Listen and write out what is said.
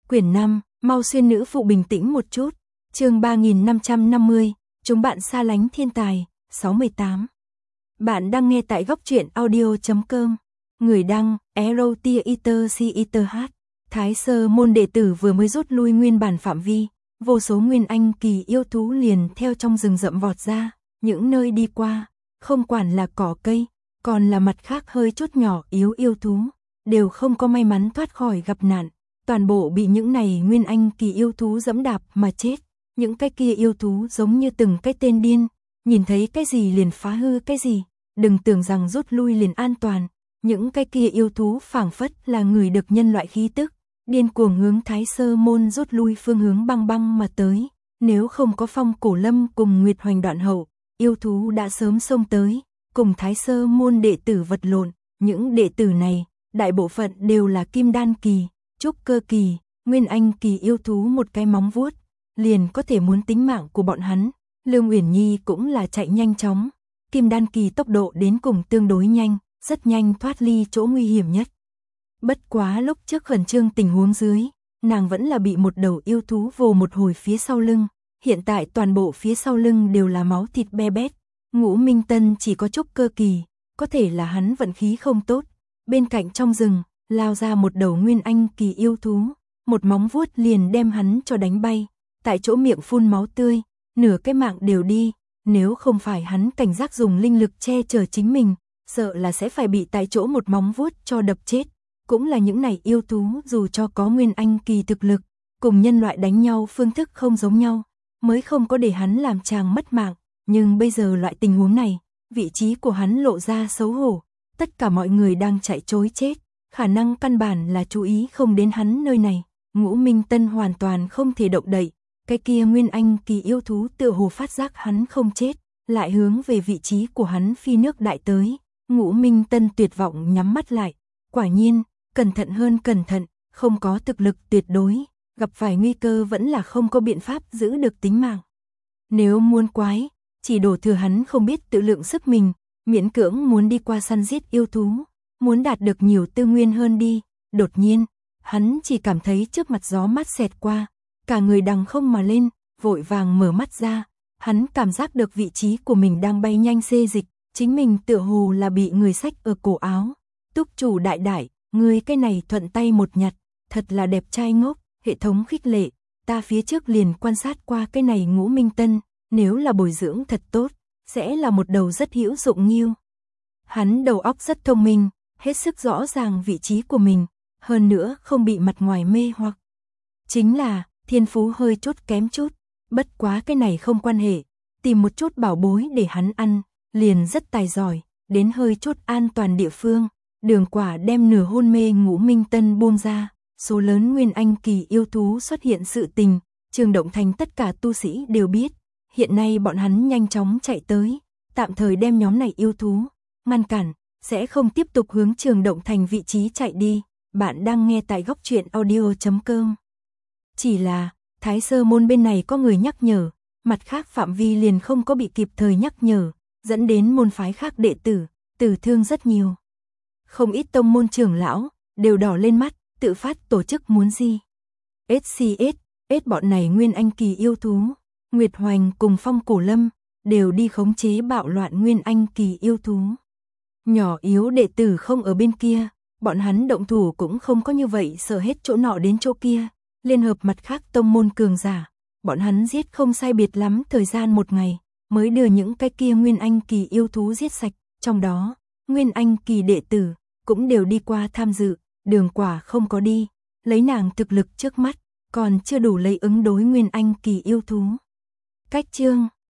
Quyển 5, mau xuyên nữ phụ bình tĩnh một chút. Chương 3550, chúng bạn xa lánh thiên tài, 68. Bạn đang nghe tại góc truyện audio.com. Người đăng, Erotiaiter. Thái Sơ môn đệ tử vừa mới rút lui nguyên bản phạm vi, vô số nguyên anh kỳ yêu thú liền theo trong rừng rậm vọt ra, những nơi đi qua, không quản là cỏ cây, còn là mặt khác hơi chút nhỏ yếu yêu thú, đều không có may mắn thoát khỏi gặp nạn, toàn bộ bị những này nguyên anh kỳ yêu thú dẫm đạp mà chết. Những cái kia yêu thú giống như từng cái tên điên, nhìn thấy cái gì liền phá hư cái gì, đừng tưởng rằng rút lui liền an toàn. Những cái kia yêu thú phảng phất là người được nhân loại khí tức, điên cuồng hướng Thái Sơ môn rút lui phương hướng băng băng mà tới. Nếu không có Phong Cổ Lâm cùng Nguyệt Hoành Đoạn Hậu, yêu thú đã sớm xông tới, cùng Thái Sơ môn đệ tử vật lộn. Những đệ tử này, đại bộ phận đều là kim đan kỳ, trúc cơ kỳ, nguyên anh kỳ yêu thú một cái móng vuốt, liền có thể muốn tính mạng của bọn hắn. Lương Uyển Nhi cũng là chạy nhanh chóng, kim đan kỳ tốc độ đến cùng tương đối nhanh, rất nhanh thoát ly chỗ nguy hiểm nhất. Bất quá lúc trước khẩn trương tình huống dưới, nàng vẫn là bị một đầu yêu thú vồ một hồi phía sau lưng, hiện tại toàn bộ phía sau lưng đều là máu thịt be bét. Ngũ Minh Tân chỉ có trúc cơ kỳ, có thể là hắn vận khí không tốt. Bên cạnh trong rừng, lao ra một đầu nguyên anh kỳ yêu thú, một móng vuốt liền đem hắn cho đánh bay, tại chỗ miệng phun máu tươi, nửa cái mạng đều đi. Nếu không phải hắn cảnh giác dùng linh lực che chở chính mình, sợ là sẽ phải bị tại chỗ một móng vuốt cho đập chết. Cũng là những này yêu thú dù cho có nguyên anh kỳ thực lực, cùng nhân loại đánh nhau phương thức không giống nhau, mới không có để hắn làm chàng mất mạng. Nhưng bây giờ loại tình huống này, vị trí của hắn lộ ra xấu hổ, tất cả mọi người đang chạy trối chết, khả năng căn bản là chú ý không đến hắn nơi này. Ngũ Minh Tân hoàn toàn không thể động đậy, cái kia nguyên anh kỳ yêu thú tựa hồ phát giác hắn không chết, lại hướng về vị trí của hắn phi nước đại tới. Ngũ Minh Tân tuyệt vọng nhắm mắt lại, quả nhiên, cẩn thận hơn cẩn thận, không có thực lực tuyệt đối, gặp phải nguy cơ vẫn là không có biện pháp giữ được tính mạng. Nếu muốn quái, chỉ đổ thừa hắn không biết tự lượng sức mình, miễn cưỡng muốn đi qua săn giết yêu thú, muốn đạt được nhiều tư nguyên hơn đi. Đột nhiên, hắn chỉ cảm thấy trước mặt gió mát xẹt qua, cả người đằng không mà lên, vội vàng mở mắt ra, hắn cảm giác được vị trí của mình đang bay nhanh xê dịch, chính mình tựa hồ là bị người xách ở cổ áo. Túc chủ đại đại, ngươi cái này thuận tay một nhặt, thật là đẹp trai ngốc, hệ thống khích lệ, ta phía trước liền quan sát qua cái này Ngũ Minh Tân, nếu là bồi dưỡng thật tốt, sẽ là một đầu rất hữu dụng nghiêu. Hắn đầu óc rất thông minh, hết sức rõ ràng vị trí của mình, hơn nữa không bị mặt ngoài mê hoặc. Chính là, thiên phú hơi chút kém chút, bất quá cái này không quan hệ, tìm một chút bảo bối để hắn ăn, liền rất tài giỏi, đến hơi chút an toàn địa phương. Đường Quả đem nửa hôn mê Ngũ Minh Tân buông ra, số lớn nguyên anh kỳ yêu thú xuất hiện sự tình, Trường Động Thành tất cả tu sĩ đều biết. Hiện nay bọn hắn nhanh chóng chạy tới, tạm thời đem nhóm này yêu thú ngăn cản, sẽ không tiếp tục hướng Trường Động Thành vị trí chạy đi. Bạn đang nghe tại góc truyện audio.com. Chỉ là, Thái Sơ môn bên này có người nhắc nhở, mặt khác phạm vi liền không có bị kịp thời nhắc nhở, dẫn đến môn phái khác đệ tử tử thương rất nhiều. Không ít tông môn trưởng lão đều đỏ lên mắt, tự phát tổ chức muốn gì. SCS, bọn này nguyên anh kỳ yêu thú, Nguyệt Hoành cùng Phong Cổ Lâm đều đi khống chế bạo loạn nguyên anh kỳ yêu thú. Nhỏ yếu đệ tử không ở bên kia, bọn hắn động thủ cũng không có như vậy sợ hết chỗ nọ đến chỗ kia, liên hợp mặt khác tông môn cường giả, bọn hắn giết không sai biệt lắm thời gian một ngày, mới đưa những cái kia nguyên anh kỳ yêu thú giết sạch, trong đó, nguyên anh kỳ đệ tử cũng đều đi qua tham dự. Đường Quả không có đi, lấy nàng thực lực trước mắt, còn chưa đủ lấy ứng đối nguyên anh kỳ yêu thú. Cách chương